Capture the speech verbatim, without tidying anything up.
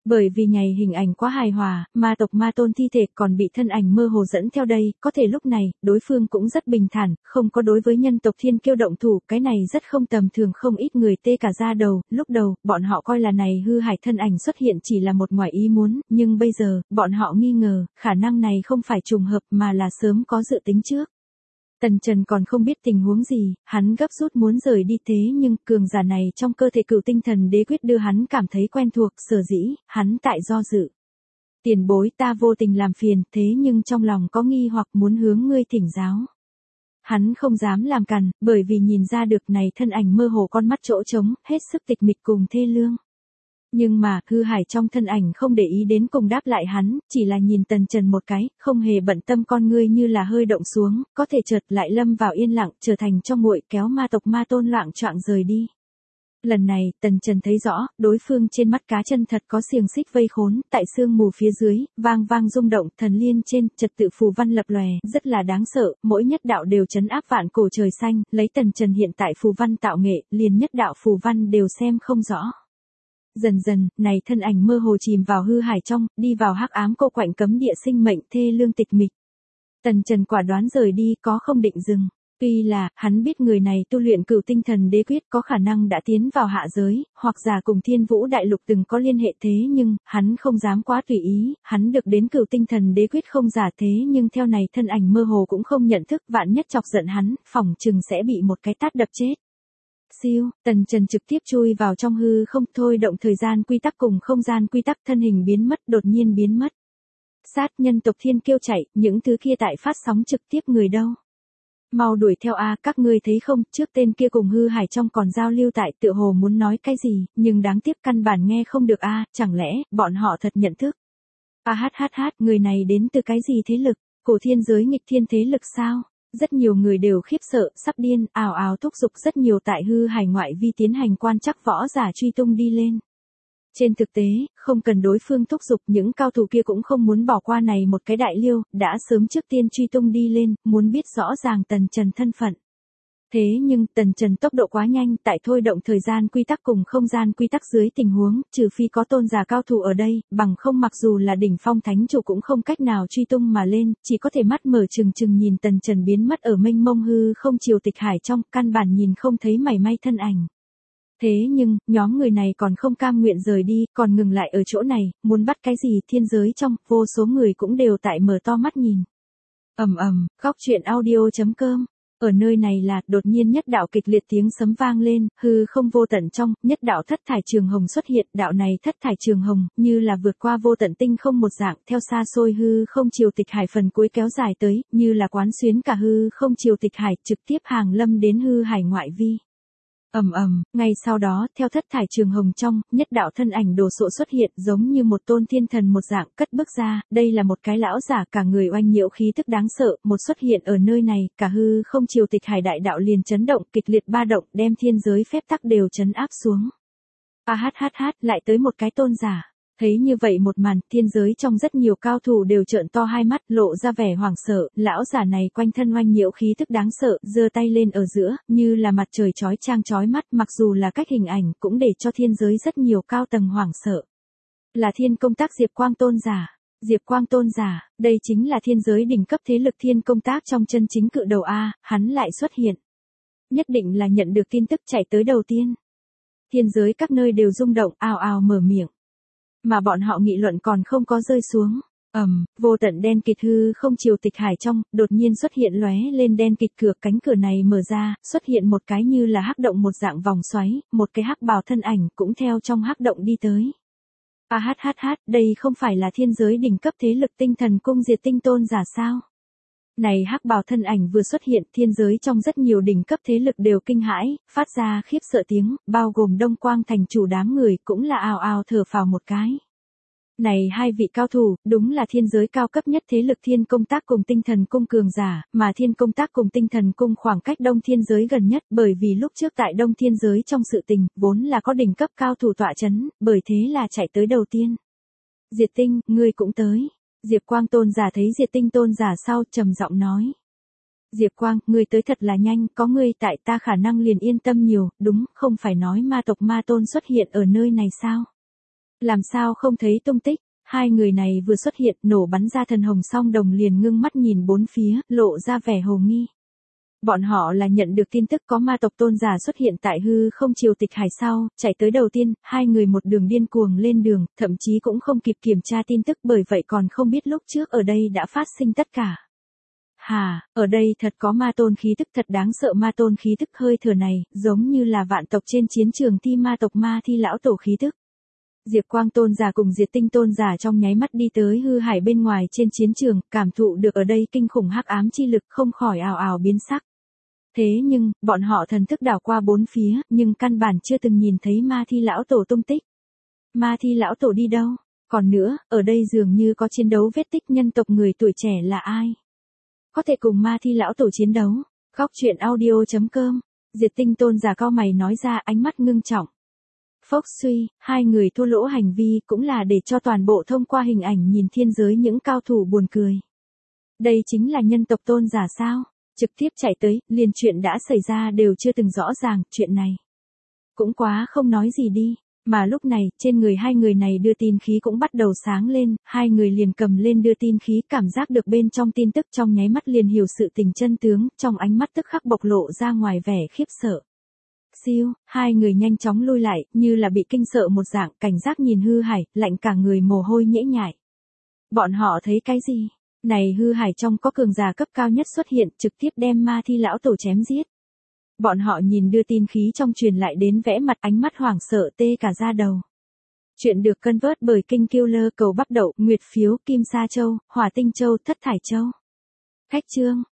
Bởi vì nhảy hình ảnh quá hài hòa, ma tộc ma tôn thi thể còn bị thân ảnh mơ hồ dẫn theo đây, có thể lúc này, đối phương cũng rất bình thản, không có đối với nhân tộc thiên kiêu động thủ, cái này rất không tầm thường, không ít người tê cả da đầu, lúc đầu, bọn họ coi là này hư hải thân ảnh xuất hiện chỉ là một ngoại ý muốn, nhưng bây giờ, bọn họ nghi ngờ, khả năng này không phải trùng hợp mà là sớm có dự tính trước. Tần Trần còn không biết tình huống gì, hắn gấp rút muốn rời đi thế nhưng cường giả này trong cơ thể cửu tinh thần đế quyết đưa hắn cảm thấy quen thuộc, sở dĩ, hắn tại do dự. Tiền bối ta vô tình làm phiền thế nhưng trong lòng có nghi hoặc muốn hướng ngươi thỉnh giáo. Hắn không dám làm cằn, bởi vì nhìn ra được này thân ảnh mơ hồ con mắt chỗ trống, hết sức tịch mịch cùng thê lương. Nhưng mà, hư hải trong thân ảnh không để ý đến cùng đáp lại hắn, chỉ là nhìn Tần Trần một cái, không hề bận tâm con ngươi như là hơi động xuống, có thể chợt lại lâm vào yên lặng, trở thành cho nguội kéo ma tộc ma tôn loạng choạng rời đi. Lần này, Tần Trần thấy rõ, đối phương trên mắt cá chân thật có xiềng xích vây khốn, tại sương mù phía dưới, vang vang rung động, thần liên trên, trật tự phù văn lập lòe, rất là đáng sợ, mỗi nhất đạo đều trấn áp vạn cổ trời xanh, lấy Tần Trần hiện tại phù văn tạo nghệ, liền nhất đạo phù văn đều xem không rõ. Dần dần, này thân ảnh mơ hồ chìm vào hư hải trong, đi vào hắc ám cô quạnh cấm địa sinh mệnh thê lương tịch mịch. Tần Trần quả đoán rời đi có không định dừng. Tuy là, hắn biết người này tu luyện cửu tinh thần đế quyết có khả năng đã tiến vào hạ giới, hoặc giả cùng thiên vũ đại lục từng có liên hệ thế nhưng, hắn không dám quá tùy ý, hắn được đến cửu tinh thần đế quyết không giả thế nhưng theo này thân ảnh mơ hồ cũng không nhận thức vạn nhất chọc giận hắn, phỏng chừng sẽ bị một cái tát đập chết. Siêu, Tần Trần trực tiếp chui vào trong hư không thôi động thời gian quy tắc cùng không gian quy tắc thân hình biến mất đột nhiên biến mất. Sát nhân tộc thiên kiêu chạy, những thứ kia tại phát sóng trực tiếp người đâu. Mau đuổi theo a các ngươi thấy không, trước tên kia cùng hư hải trong còn giao lưu tại tựa hồ muốn nói cái gì, nhưng đáng tiếc căn bản nghe không được a chẳng lẽ, bọn họ thật nhận thức. A hát hát hát, người này đến từ cái gì thế lực, cổ thiên giới nghịch thiên thế lực sao? Rất nhiều người đều khiếp sợ, sắp điên, ào ào thúc giục rất nhiều tại hư hải ngoại vi tiến hành quan trắc võ giả truy tung đi lên. Trên thực tế, không cần đối phương thúc giục những cao thủ kia cũng không muốn bỏ qua này một cái đại liêu, đã sớm trước tiên truy tung đi lên, muốn biết rõ ràng Tần Trần thân phận. Thế nhưng Tần Trần tốc độ quá nhanh tại thôi động thời gian quy tắc cùng không gian quy tắc dưới tình huống, trừ phi có tôn giả cao thủ ở đây, bằng không mặc dù là đỉnh phong thánh chủ cũng không cách nào truy tung mà lên, chỉ có thể mắt mở trừng trừng nhìn Tần Trần biến mất ở mênh mông hư không triều tịch hải trong, căn bản nhìn không thấy mảy may thân ảnh. Thế nhưng, nhóm người này còn không cam nguyện rời đi, còn ngừng lại ở chỗ này, muốn bắt cái gì thiên giới trong, vô số người cũng đều tại mở to mắt nhìn. Ầm ầm, góc truyện audio chấm com. Ở nơi này là, đột nhiên nhất đạo kịch liệt tiếng sấm vang lên, hư không vô tận trong, nhất đạo thất thải trường hồng xuất hiện, đạo này thất thải trường hồng, như là vượt qua vô tận tinh không một dạng, theo xa xôi hư không triều tịch hải phần cuối kéo dài tới, như là quán xuyến cả hư không triều tịch hải, trực tiếp hàng lâm đến hư hải ngoại vi. Ầm ầm, ngay sau đó, theo thất thải trường hồng trong, nhất đạo thân ảnh đồ sộ xuất hiện, giống như một tôn thiên thần một dạng, cất bước ra, đây là một cái lão giả cả người oanh nhiễu khí tức đáng sợ, một xuất hiện ở nơi này, cả hư không triều tịch hải đại đạo liền chấn động, kịch liệt ba động, đem thiên giới phép tắc đều chấn áp xuống. A hát hát hát, lại tới một cái tôn giả. Thấy như vậy một màn, thiên giới trong rất nhiều cao thủ đều trợn to hai mắt, lộ ra vẻ hoảng sợ, lão giả này quanh thân oanh nhiễu khí tức đáng sợ, giơ tay lên ở giữa, như là mặt trời chói chang chói mắt, mặc dù là cách hình ảnh, cũng để cho thiên giới rất nhiều cao tầng hoảng sợ. Là thiên công tác Diệp Quang tôn giả. Diệp Quang tôn giả, đây chính là thiên giới đỉnh cấp thế lực thiên công tác trong chân chính cự đầu A, hắn lại xuất hiện. Nhất định là nhận được tin tức chạy tới đầu tiên. Thiên giới các nơi đều rung động, ào ào mở miệng. Mà bọn họ nghị luận còn không có rơi xuống. Ầm, um, vô tận đen kịt hư không triều tịch hải trong, đột nhiên xuất hiện lóe lên đen kịt cửa, cánh cửa này mở ra, xuất hiện một cái như là hắc động một dạng vòng xoáy, một cái hắc bào thân ảnh cũng theo trong hắc động đi tới. A hát hát hát, đây không phải là thiên giới đỉnh cấp thế lực tinh thần cung diệt tinh tôn giả sao? Này hắc bào thân ảnh vừa xuất hiện, thiên giới trong rất nhiều đỉnh cấp thế lực đều kinh hãi, phát ra khiếp sợ tiếng, bao gồm Đông Quang thành chủ đám người cũng là ào ào thở phào một cái. Này hai vị cao thủ, đúng là thiên giới cao cấp nhất thế lực thiên công tác cùng tinh thần cung cường giả, mà thiên công tác cùng tinh thần cung khoảng cách đông thiên giới gần nhất, bởi vì lúc trước tại đông thiên giới trong sự tình, vốn là có đỉnh cấp cao thủ tọa chấn, bởi thế là chạy tới đầu tiên. Diệt Tinh, ngươi cũng tới. Diệp Quang tôn giả thấy Diệt Tinh tôn giả sau, trầm giọng nói. Diệp Quang, ngươi tới thật là nhanh, có ngươi tại ta khả năng liền yên tâm nhiều, đúng, không phải nói ma tộc ma tôn xuất hiện ở nơi này sao? Làm sao không thấy tung tích? Hai người này vừa xuất hiện, nổ bắn ra thần hồng song đồng liền ngưng mắt nhìn bốn phía, lộ ra vẻ hồ nghi. Bọn họ là nhận được tin tức có ma tộc tôn giả xuất hiện tại hư không triều tịch hải sau, chạy tới đầu tiên, hai người một đường điên cuồng lên đường, thậm chí cũng không kịp kiểm tra tin tức bởi vậy còn không biết lúc trước ở đây đã phát sinh tất cả. Hà, ở đây thật có ma tôn khí tức, thật đáng sợ, ma tôn khí tức hơi thở này, giống như là vạn tộc trên chiến trường thi ma tộc ma thi lão tổ khí tức. Diệp Quang tôn giả cùng Diệt Tinh tôn giả trong nháy mắt đi tới hư hải bên ngoài trên chiến trường, cảm thụ được ở đây kinh khủng hắc ám chi lực không khỏi ào ào biến sắc. Thế nhưng, bọn họ thần thức đảo qua bốn phía, nhưng căn bản chưa từng nhìn thấy ma thi lão tổ tung tích. Ma thi lão tổ đi đâu? Còn nữa, ở đây dường như có chiến đấu vết tích, nhân tộc người tuổi trẻ là ai? Có thể cùng ma thi lão tổ chiến đấu? Góc truyện audio chấm com. Diệt Tinh tôn giả cao mày nói ra, ánh mắt ngưng trọng. Phốc suy, hai người thua lỗ hành vi cũng là để cho toàn bộ thông qua hình ảnh nhìn thiên giới những cao thủ buồn cười. Đây chính là nhân tộc tôn giả sao? Trực tiếp chạy tới, liền chuyện đã xảy ra đều chưa từng rõ ràng, chuyện này cũng quá không nói gì đi. Mà lúc này, trên người hai người này đưa tin khí cũng bắt đầu sáng lên, hai người liền cầm lên đưa tin khí, cảm giác được bên trong tin tức trong nháy mắt liền hiểu sự tình chân tướng, trong ánh mắt tức khắc bộc lộ ra ngoài vẻ khiếp sợ. Siêu, hai người nhanh chóng lui lại, như là bị kinh sợ một dạng, cảnh giác nhìn hư hải, lạnh cả người mồ hôi nhễ nhại. Bọn họ thấy cái gì? Này hư hải trong có cường giả cấp cao nhất xuất hiện, trực tiếp đem ma thi lão tổ chém giết. Bọn họ nhìn đưa tin khí trong truyền lại đến vẽ mặt, ánh mắt hoảng sợ tê cả da đầu. Chuyện được cân vớt bởi Kinh Killer, cầu bắp đậu, nguyệt phiếu, kim sa châu, hỏa tinh châu, thất thải châu. Khách chương.